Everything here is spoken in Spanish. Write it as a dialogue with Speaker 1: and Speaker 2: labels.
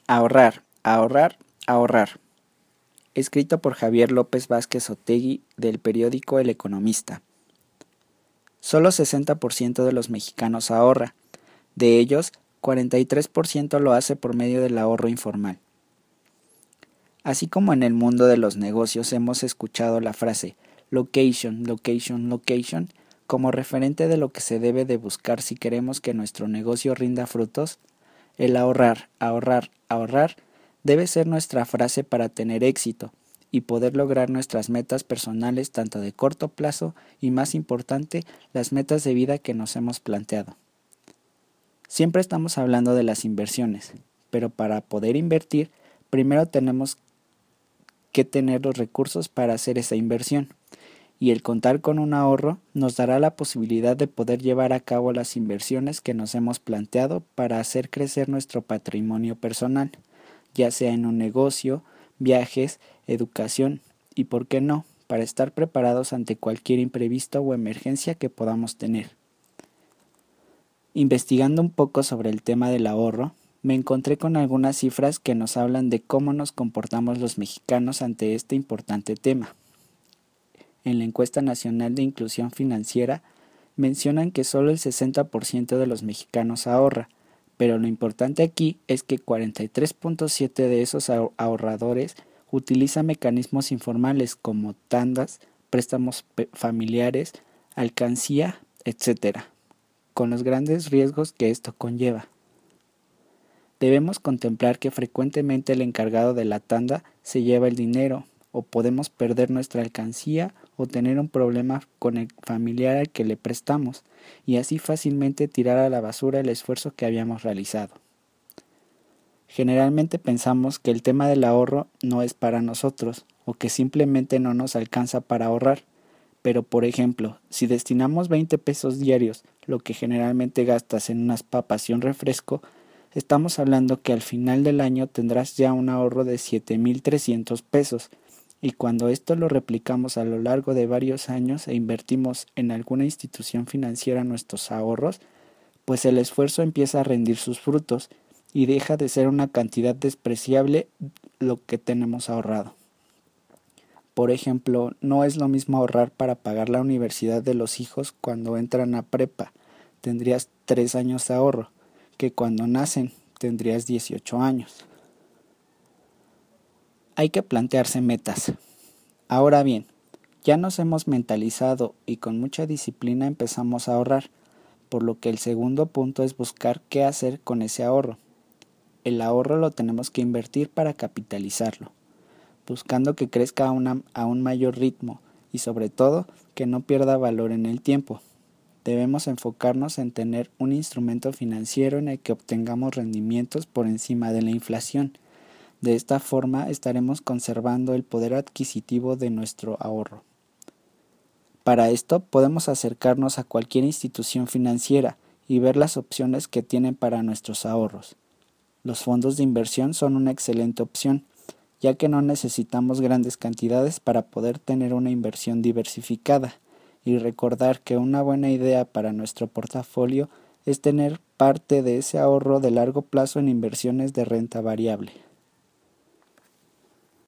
Speaker 1: Ahorrar, ahorrar, ahorrar. Escrito por Javier López Vázquez Otegui del periódico El Economista. Solo 60% de los mexicanos ahorra. De ellos, 43% lo hace por medio del ahorro informal. Así como en el mundo de los negocios hemos escuchado la frase location, location, location como referente de lo que se debe de buscar si queremos que nuestro negocio rinda frutos, el ahorrar, ahorrar, ahorrar debe ser nuestra frase para tener éxito y poder lograr nuestras metas personales tanto de corto plazo y, más importante, las metas de vida que nos hemos planteado. Siempre estamos hablando de las inversiones, pero para poder invertir, primero tenemos que tener los recursos para hacer esa inversión, y el contar con un ahorro nos dará la posibilidad de poder llevar a cabo las inversiones que nos hemos planteado para hacer crecer nuestro patrimonio personal, ya sea en un negocio, viajes, educación y, por qué no, para estar preparados ante cualquier imprevisto o emergencia que podamos tener. Investigando un poco sobre el tema del ahorro, me encontré con algunas cifras que nos hablan de cómo nos comportamos los mexicanos ante este importante tema. En la encuesta nacional de inclusión financiera mencionan que solo el 60% de los mexicanos ahorra, pero lo importante aquí es que 43.7% de esos ahorradores utilizan mecanismos informales como tandas, préstamos familiares, alcancía, etc., con los grandes riesgos que esto conlleva. Debemos contemplar que frecuentemente el encargado de la tanda se lleva el dinero, o podemos perder nuestra alcancía o tener un problema con el familiar al que le prestamos, y así fácilmente tirar a la basura el esfuerzo que habíamos realizado. Generalmente pensamos que el tema del ahorro no es para nosotros, o que simplemente no nos alcanza para ahorrar. Pero, por ejemplo, si destinamos 20 pesos diarios, lo que generalmente gastas en unas papas y un refresco, estamos hablando que al final del año tendrás ya un ahorro de 7,300 pesos, y cuando esto lo replicamos a lo largo de varios años e invertimos en alguna institución financiera nuestros ahorros, pues el esfuerzo empieza a rendir sus frutos y deja de ser una cantidad despreciable lo que tenemos ahorrado. Por ejemplo, no es lo mismo ahorrar para pagar la universidad de los hijos cuando entran a prepa, tendrías 3 años de ahorro, que cuando nacen tendrías 18 años. Hay que plantearse metas. Ahora bien, ya nos hemos mentalizado y con mucha disciplina empezamos a ahorrar, por lo que el segundo punto es buscar qué hacer con ese ahorro. El ahorro lo tenemos que invertir para capitalizarlo, buscando que crezca a un mayor ritmo y sobre todo que no pierda valor en el tiempo. Debemos enfocarnos en tener un instrumento financiero en el que obtengamos rendimientos por encima de la inflación. De esta forma estaremos conservando el poder adquisitivo de nuestro ahorro. Para esto podemos acercarnos a cualquier institución financiera y ver las opciones que tienen para nuestros ahorros. Los fondos de inversión son una excelente opción, ya que no necesitamos grandes cantidades para poder tener una inversión diversificada, y recordar que una buena idea para nuestro portafolio es tener parte de ese ahorro de largo plazo en inversiones de renta variable.